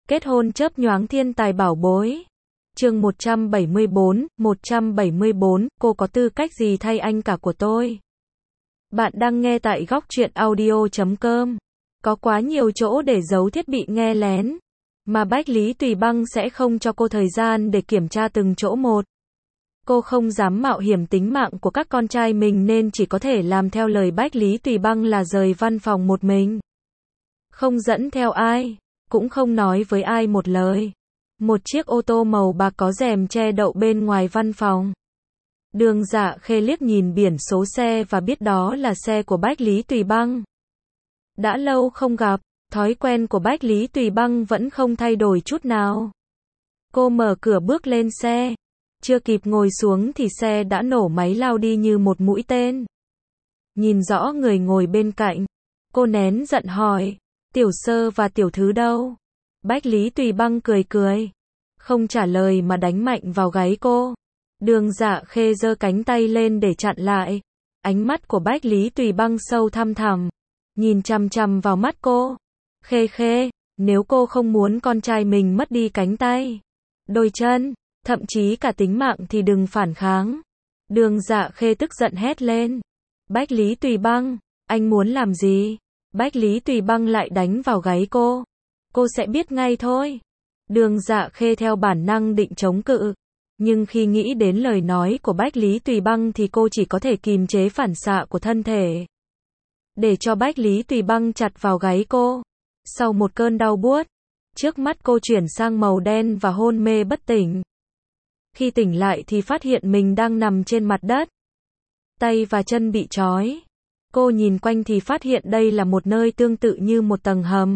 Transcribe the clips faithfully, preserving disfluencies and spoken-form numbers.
Kết hôn chớp nhoáng thiên tài bảo bối. Chương một trăm bảy mươi bốn, một trăm bảy mươi bốn, cô có tư cách gì thay anh cả của tôi? Bạn đang nghe tại góc truyện audio chấm com. Có quá nhiều chỗ để giấu thiết bị nghe lén, mà Bách Lý Tùy Băng sẽ không cho cô thời gian để kiểm tra từng chỗ một. Cô không dám mạo hiểm tính mạng của các con trai mình nên chỉ có thể làm theo lời Bách Lý Tùy Băng là rời văn phòng một mình. Không dẫn theo ai, cũng không nói với ai một lời. Một chiếc ô tô màu bạc có rèm che đậu bên ngoài văn phòng. Đường Dạ Khê liếc nhìn biển số xe và biết đó là xe của Bách Lý Tùy Băng. Đã lâu không gặp, thói quen của Bách Lý Tùy Băng vẫn không thay đổi chút nào. Cô mở cửa bước lên xe. Chưa kịp ngồi xuống thì xe đã nổ máy lao đi như một mũi tên. Nhìn rõ người ngồi bên cạnh, cô nén giận hỏi, Tiểu Sơ và Tiểu Thứ đâu? Bách Lý Tùy Băng cười cười, không trả lời mà đánh mạnh vào gáy cô. Đường Dạ Khê giơ cánh tay lên để chặn lại. Ánh mắt của Bách Lý Tùy Băng sâu thăm thẳm, nhìn chằm chằm vào mắt cô. Khê Khê, nếu cô không muốn con trai mình mất đi cánh tay, đôi chân, thậm chí cả tính mạng thì đừng phản kháng. Đường Dạ Khê tức giận hét lên. Bách Lý Tùy Băng, anh muốn làm gì? Bách Lý Tùy Băng lại đánh vào gáy cô. Cô sẽ biết ngay thôi. Đường Dạ Khê theo bản năng định chống cự, nhưng khi nghĩ đến lời nói của Bách Lý Tùy Băng thì cô chỉ có thể kìm chế phản xạ của thân thể, để cho Bách Lý Tùy Băng chặt vào gáy cô. Sau một cơn đau buốt, trước mắt cô chuyển sang màu đen và hôn mê bất tỉnh. Khi tỉnh lại thì phát hiện mình đang nằm trên mặt đất. Tay và chân bị trói. Cô nhìn quanh thì phát hiện đây là một nơi tương tự như một tầng hầm.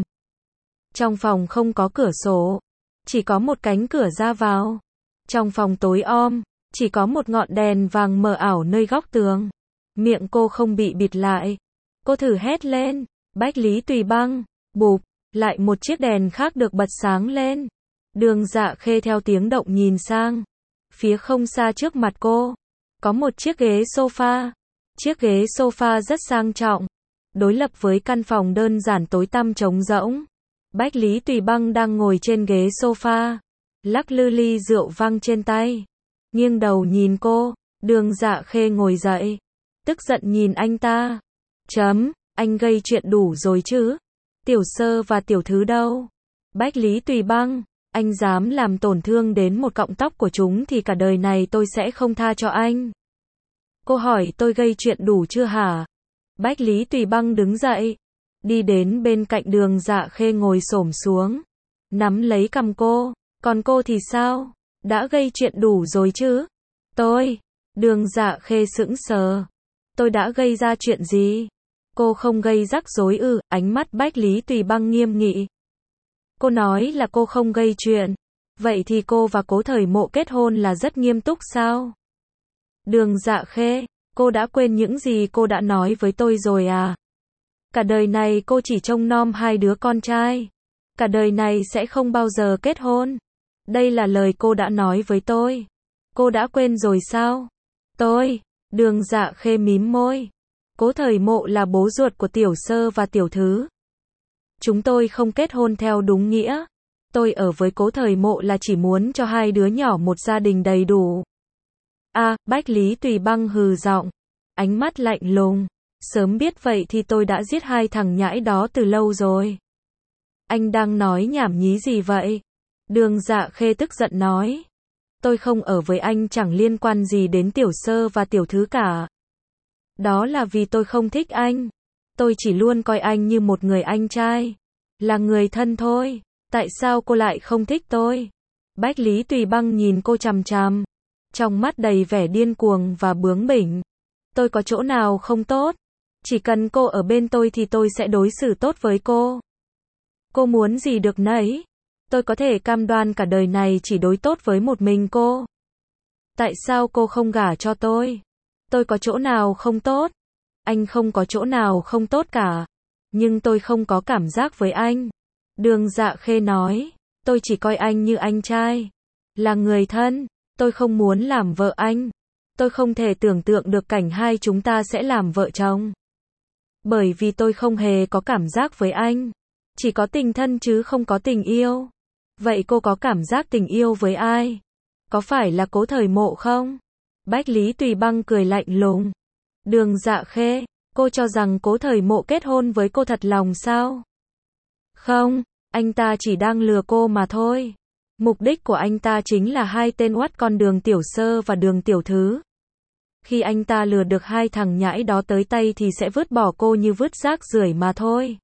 Trong phòng không có cửa sổ, chỉ có một cánh cửa ra vào. Trong phòng tối om, chỉ có một ngọn đèn vàng mờ ảo nơi góc tường. Miệng cô không bị bịt lại. Cô thử hét lên, Bách Lý Tùy Băng, bụp, lại một chiếc đèn khác được bật sáng lên. Đường Dạ Khê theo tiếng động nhìn sang. Phía không xa trước mặt cô, có một chiếc ghế sofa. Chiếc ghế sofa rất sang trọng, đối lập với căn phòng đơn giản tối tăm trống rỗng. Bách Lý Tùy Băng đang ngồi trên ghế sofa, lắc lư ly rượu vang trên tay, nghiêng đầu nhìn cô. Đường Dạ Khê ngồi dậy, tức giận nhìn anh ta. Chấm, anh gây chuyện đủ rồi chứ? Tiểu Sơ và Tiểu Thứ đâu? Bách Lý Tùy Băng, anh dám làm tổn thương đến một cọng tóc của chúng thì cả đời này tôi sẽ không tha cho anh. Cô hỏi tôi gây chuyện đủ chưa hả? Bách Lý Tùy Băng đứng dậy, đi đến bên cạnh Đường Dạ Khê ngồi xổm xuống, nắm lấy cằm cô. Còn cô thì sao? Đã gây chuyện đủ rồi chứ? Tôi, Đường Dạ Khê sững sờ. Tôi đã gây ra chuyện gì? Cô không gây rắc rối ư? Ánh mắt Bách Lý Tùy Băng nghiêm nghị. Cô nói là cô không gây chuyện. Vậy thì cô và Cố Thời Mộ kết hôn là rất nghiêm túc sao? Đường Dạ Khê, cô đã quên những gì cô đã nói với tôi rồi à? Cả đời này cô chỉ trông nom hai đứa con trai. Cả đời này sẽ không bao giờ kết hôn. Đây là lời cô đã nói với tôi. Cô đã quên rồi sao? Tôi, Đường Dạ Khê mím môi. Cố Thời Mộ là bố ruột của Tiểu Sơ và Tiểu Thứ. Chúng tôi không kết hôn theo đúng nghĩa. Tôi ở với Cố Thời Mộ là chỉ muốn cho hai đứa nhỏ một gia đình đầy đủ. À, Bách Lý Tùy Băng hừ giọng, ánh mắt lạnh lùng. Sớm biết vậy thì tôi đã giết hai thằng nhãi đó từ lâu rồi. Anh đang nói nhảm nhí gì vậy? Đường Dạ Khê tức giận nói. Tôi không ở với anh chẳng liên quan gì đến Tiểu Sơ và Tiểu Thứ cả. Đó là vì tôi không thích anh. Tôi chỉ luôn coi anh như một người anh trai, là người thân thôi. Tại sao cô lại không thích tôi? Bách Lý Tùy Băng nhìn cô chằm chằm, trong mắt đầy vẻ điên cuồng và bướng bỉnh. Tôi có chỗ nào không tốt? Chỉ cần cô ở bên tôi thì tôi sẽ đối xử tốt với cô. Cô muốn gì được nấy. Tôi có thể cam đoan cả đời này chỉ đối tốt với một mình cô. Tại sao cô không gả cho tôi? Tôi có chỗ nào không tốt? Anh không có chỗ nào không tốt cả. Nhưng tôi không có cảm giác với anh. Đường Dạ Khê nói. Tôi chỉ coi anh như anh trai, là người thân. Tôi không muốn làm vợ anh. Tôi không thể tưởng tượng được cảnh hai chúng ta sẽ làm vợ chồng. Bởi vì tôi không hề có cảm giác với anh. Chỉ có tình thân chứ không có tình yêu. Vậy cô có cảm giác tình yêu với ai? Có phải là Cố Thời Mộ không? Bách Lý Tùy Băng cười lạnh lùng. Đường Dạ Khê, cô cho rằng Cố Thời Mộ kết hôn với cô thật lòng sao? Không, anh ta chỉ đang lừa cô mà thôi. Mục đích của anh ta chính là hai tên oắt con Đường Tiểu Sơ và Đường Tiểu Thứ. Khi anh ta lừa được hai thằng nhãi đó tới tay thì sẽ vứt bỏ cô như vứt rác rưởi mà thôi.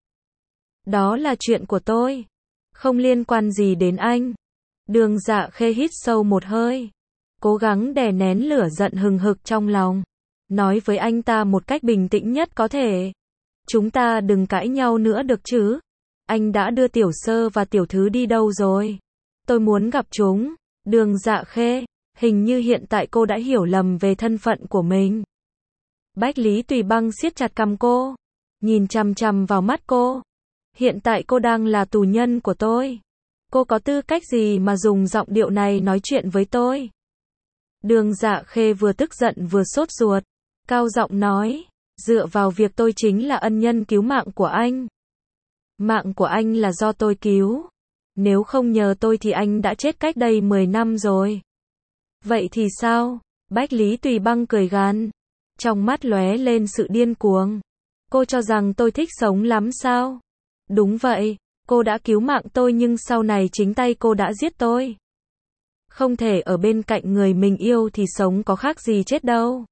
Đó là chuyện của tôi. Không liên quan gì đến anh. Đường Dạ Khê hít sâu một hơi. Cố gắng đè nén lửa giận hừng hực trong lòng. Nói với anh ta một cách bình tĩnh nhất có thể. Chúng ta đừng cãi nhau nữa được chứ. Anh đã đưa Tiểu Sơ và Tiểu Thứ đi đâu rồi? Tôi muốn gặp chúng. Đường Dạ Khê, hình như hiện tại cô đã hiểu lầm về thân phận của mình. Bách Lý Tùy Băng siết chặt cằm cô. Nhìn chằm chằm vào mắt cô. Hiện tại cô đang là tù nhân của tôi. Cô có tư cách gì mà dùng giọng điệu này nói chuyện với tôi? Đường Dạ Khê vừa tức giận vừa sốt ruột. Cao giọng nói, dựa vào việc tôi chính là ân nhân cứu mạng của anh. Mạng của anh là do tôi cứu. Nếu không nhờ tôi thì anh đã chết cách đây mười năm rồi. Vậy thì sao? Bách Lý Tùy Băng cười gằn. Trong mắt lóe lên sự điên cuồng. Cô cho rằng tôi thích sống lắm sao? Đúng vậy, cô đã cứu mạng tôi nhưng sau này chính tay cô đã giết tôi. Không thể ở bên cạnh người mình yêu thì sống có khác gì chết đâu.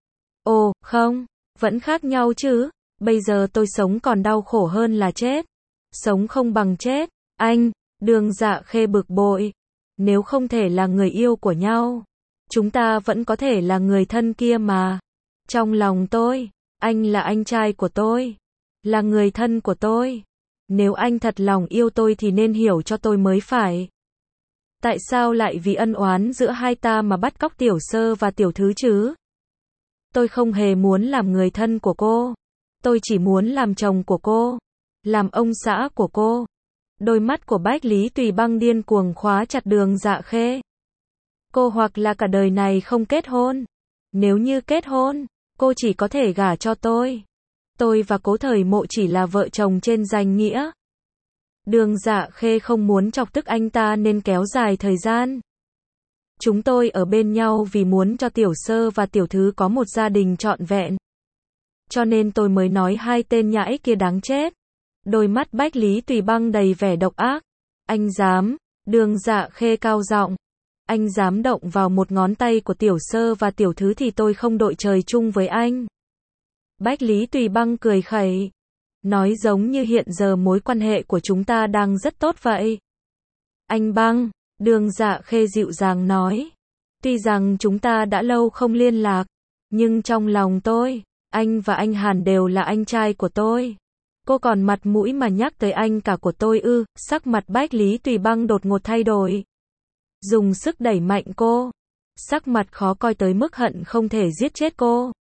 Ồ, không, vẫn khác nhau chứ. Bây giờ tôi sống còn đau khổ hơn là chết. Sống không bằng chết. Anh, Đường Dạ Khê bực bội. Nếu không thể là người yêu của nhau, chúng ta vẫn có thể là người thân kia mà. Trong lòng tôi, anh là anh trai của tôi. Là người thân của tôi. Nếu anh thật lòng yêu tôi thì nên hiểu cho tôi mới phải. Tại sao lại vì ân oán giữa hai ta mà bắt cóc Tiểu Sơ và Tiểu Thứ chứ? Tôi không hề muốn làm người thân của cô. Tôi chỉ muốn làm chồng của cô. Làm ông xã của cô. Đôi mắt của Bách Lý Tùy Băng điên cuồng khóa chặt Đường Dạ Khê. Cô hoặc là cả đời này không kết hôn. Nếu như kết hôn, cô chỉ có thể gả cho tôi. Tôi và Cố Thời Mộ chỉ là vợ chồng trên danh nghĩa. Đường Dạ Khê không muốn chọc tức anh ta nên kéo dài thời gian. Chúng tôi ở bên nhau vì muốn cho Tiểu Sơ và Tiểu Thứ có một gia đình trọn vẹn. Cho nên tôi mới nói hai tên nhãi kia đáng chết. Đôi mắt Bách Lý Tùy Băng đầy vẻ độc ác. Anh dám, Đường Dạ Khê cao giọng. Anh dám động vào một ngón tay của Tiểu Sơ và Tiểu Thứ thì tôi không đội trời chung với anh. Bách Lý Tùy Băng cười khẩy. Nói giống như hiện giờ mối quan hệ của chúng ta đang rất tốt vậy. Anh Băng, Đường Dạ Khê dịu dàng nói. Tuy rằng chúng ta đã lâu không liên lạc, nhưng trong lòng tôi, anh và anh Hàn đều là anh trai của tôi. Cô còn mặt mũi mà nhắc tới anh cả của tôi ư? Sắc mặt Bách Lý Tùy Băng đột ngột thay đổi. Dùng sức đẩy mạnh cô. Sắc mặt khó coi tới mức hận không thể giết chết cô.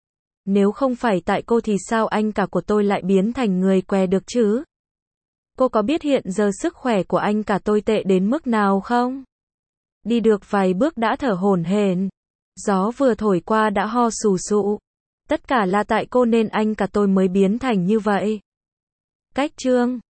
Nếu không phải tại cô thì sao anh cả của tôi lại biến thành người què được chứ? Cô có biết hiện giờ sức khỏe của anh cả tôi tệ đến mức nào không? Đi được vài bước đã thở hổn hển. Gió vừa thổi qua đã ho sù sụ. Tất cả là tại cô nên anh cả tôi mới biến thành như vậy. Cách chương